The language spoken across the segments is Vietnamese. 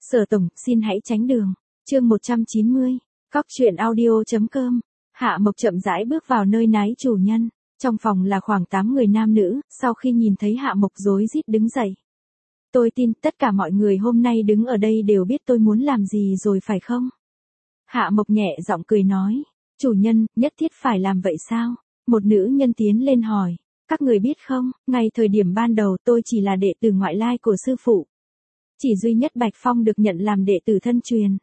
Sở tổng, xin hãy tránh đường. Chương 190. Cóc truyện audio.com. Hạ Mộc chậm rãi bước vào nơi nái chủ nhân. Trong phòng là khoảng 8 người nam nữ, sau khi nhìn thấy Hạ Mộc rối rít đứng dậy. Tôi tin tất cả mọi người hôm nay đứng ở đây đều biết tôi muốn làm gì rồi phải không? Hạ Mộc nhẹ giọng cười nói. Chủ nhân, nhất thiết phải làm vậy sao? Một nữ nhân tiến lên hỏi. Các người biết không, ngay thời điểm ban đầu tôi chỉ là đệ tử ngoại lai của sư phụ. Chỉ duy nhất Bạch Phong được nhận làm đệ tử thân truyền.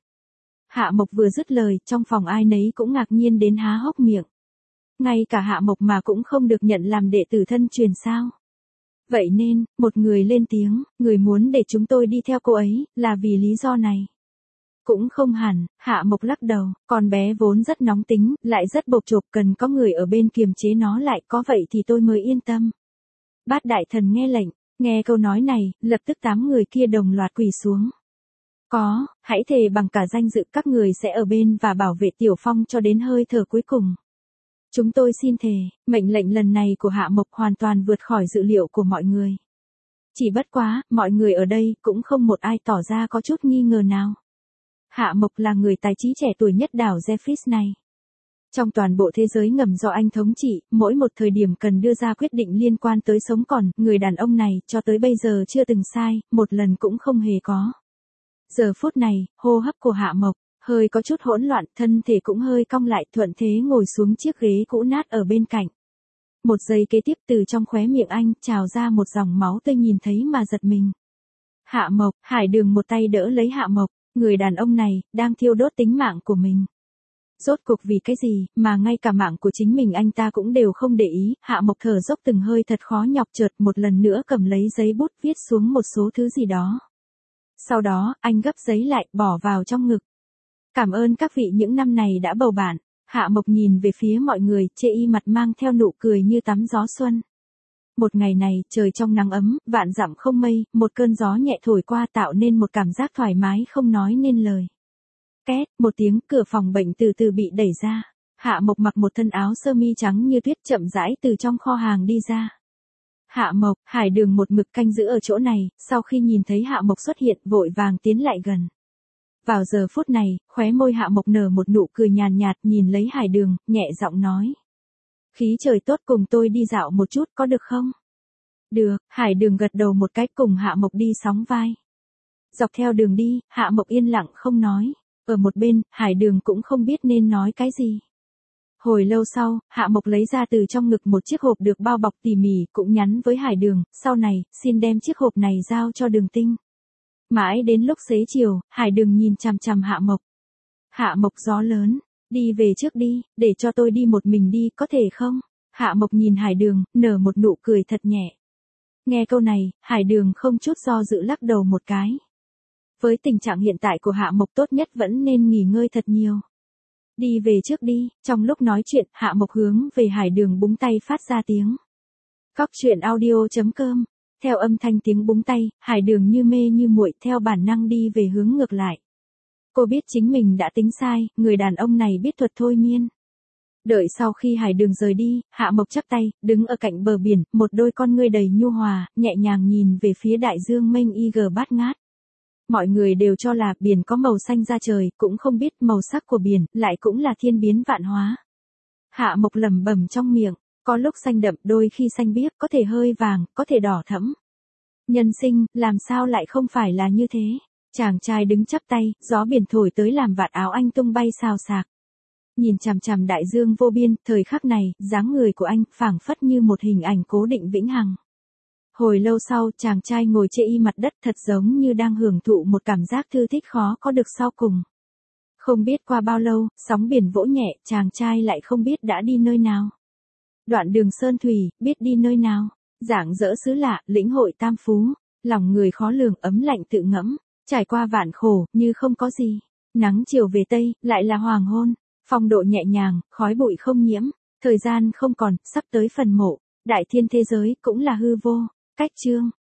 Hạ Mộc vừa dứt lời, trong phòng ai nấy cũng ngạc nhiên đến há hốc miệng. Ngay cả Hạ Mộc mà cũng không được nhận làm đệ tử thân truyền sao? Vậy nên, một người lên tiếng, người muốn để chúng tôi đi theo cô ấy, là vì lý do này. Cũng không hẳn, Hạ Mộc lắc đầu, con bé vốn rất nóng tính, lại rất bộc chộp, cần có người ở bên kiềm chế nó lại, có vậy thì tôi mới yên tâm. Bát đại thần nghe lệnh, nghe câu nói này, lập tức 8 người kia đồng loạt quỳ xuống. Có, hãy thề bằng cả danh dự các người sẽ ở bên và bảo vệ Tiểu Phong cho đến hơi thở cuối cùng. Chúng tôi xin thề, mệnh lệnh lần này của Hạ Mộc hoàn toàn vượt khỏi dự liệu của mọi người. Chỉ bất quá, mọi người ở đây cũng không một ai tỏ ra có chút nghi ngờ nào. Hạ Mộc là người tài trí trẻ tuổi nhất đảo Zephyrus này. Trong toàn bộ thế giới ngầm do anh thống trị, mỗi một thời điểm cần đưa ra quyết định liên quan tới sống còn, người đàn ông này cho tới bây giờ chưa từng sai, một lần cũng không hề có. Giờ phút này, hô hấp của Hạ Mộc hơi có chút hỗn loạn, thân thể cũng hơi cong lại, thuận thế ngồi xuống chiếc ghế cũ nát ở bên cạnh. Một giây kế tiếp, từ trong khóe miệng anh trào ra một dòng máu tươi, nhìn thấy mà giật mình. Hạ Mộc, Hải Đường một tay đỡ lấy Hạ Mộc, người đàn ông này đang thiêu đốt tính mạng của mình. Rốt cuộc vì cái gì mà ngay cả mạng của chính mình anh ta cũng đều không để ý. Hạ Mộc thở dốc từng hơi thật khó nhọc, chợt một lần nữa cầm lấy giấy bút viết xuống một số thứ gì đó. Sau đó, anh gấp giấy lại, bỏ vào trong ngực. Cảm ơn các vị những năm này đã bầu bạn. Hạ Mộc nhìn về phía mọi người, chê y mặt mang theo nụ cười như tắm gió xuân. Một ngày này, trời trong nắng ấm, vạn dặm không mây, một cơn gió nhẹ thổi qua tạo nên một cảm giác thoải mái không nói nên lời. Két, một tiếng, cửa phòng bệnh từ từ bị đẩy ra. Hạ Mộc mặc một thân áo sơ mi trắng như tuyết chậm rãi từ trong kho hàng đi ra. Hạ Mộc, Hải Đường một mực canh giữ ở chỗ này, sau khi nhìn thấy Hạ Mộc xuất hiện vội vàng tiến lại gần. Vào giờ phút này, khóe môi Hạ Mộc nở một nụ cười nhàn nhạt, nhìn lấy Hải Đường, nhẹ giọng nói. Khí trời tốt, cùng tôi đi dạo một chút có được không? Được, Hải Đường gật đầu một cái, cùng Hạ Mộc đi sóng vai. Dọc theo đường đi, Hạ Mộc yên lặng không nói. Ở một bên, Hải Đường cũng không biết nên nói cái gì. Hồi lâu sau, Hạ Mộc lấy ra từ trong ngực một chiếc hộp được bao bọc tỉ mỉ, cũng nhắn với Hải Đường, sau này, xin đem chiếc hộp này giao cho Đường Tinh. Mãi đến lúc xế chiều, Hải Đường nhìn chằm chằm Hạ Mộc. Hạ Mộc gió lớn, đi về trước đi, để cho tôi đi một mình đi, có thể không? Hạ Mộc nhìn Hải Đường, nở một nụ cười thật nhẹ. Nghe câu này, Hải Đường không chút do dự lắc đầu một cái. Với tình trạng hiện tại của Hạ Mộc tốt nhất vẫn nên nghỉ ngơi thật nhiều. Đi về trước đi, trong lúc nói chuyện, Hạ Mộc hướng về Hải Đường búng tay phát ra tiếng. Cóc truyện audio.com. Theo âm thanh tiếng búng tay, Hải Đường như mê như muội theo bản năng đi về hướng ngược lại. Cô biết chính mình đã tính sai, người đàn ông này biết thuật thôi miên. Đợi sau khi Hải Đường rời đi, Hạ Mộc chắp tay, đứng ở cạnh bờ biển, một đôi con ngươi đầy nhu hòa, nhẹ nhàng nhìn về phía đại dương mênh bát ngát. Mọi người đều cho là biển có màu xanh da trời, cũng không biết màu sắc của biển lại cũng là thiên biến vạn hóa. Hạ Mộc lẩm bẩm trong miệng, có lúc xanh đậm, đôi khi xanh biếc, có thể hơi vàng, có thể đỏ thẫm. Nhân sinh, làm sao lại không phải là như thế? Chàng trai đứng chắp tay, gió biển thổi tới làm vạt áo anh tung bay xào xạc. Nhìn chằm chằm đại dương vô biên, thời khắc này, dáng người của anh phảng phất như một hình ảnh cố định vĩnh hằng. Hồi lâu sau, chàng trai ngồi chê y mặt đất, thật giống như đang hưởng thụ một cảm giác thư thích khó có được sau cùng. Không biết qua bao lâu, sóng biển vỗ nhẹ, chàng trai lại không biết đã đi nơi nào. Đoạn đường sơn thủy, biết đi nơi nào. Rạng rỡ xứ lạ, lĩnh hội tam phú. Lòng người khó lường, ấm lạnh tự ngẫm. Trải qua vạn khổ, như không có gì. Nắng chiều về tây, lại là hoàng hôn. Phong độ nhẹ nhàng, khói bụi không nhiễm. Thời gian không còn, sắp tới phần mộ. Đại thiên thế giới, cũng là hư vô. Cách chương.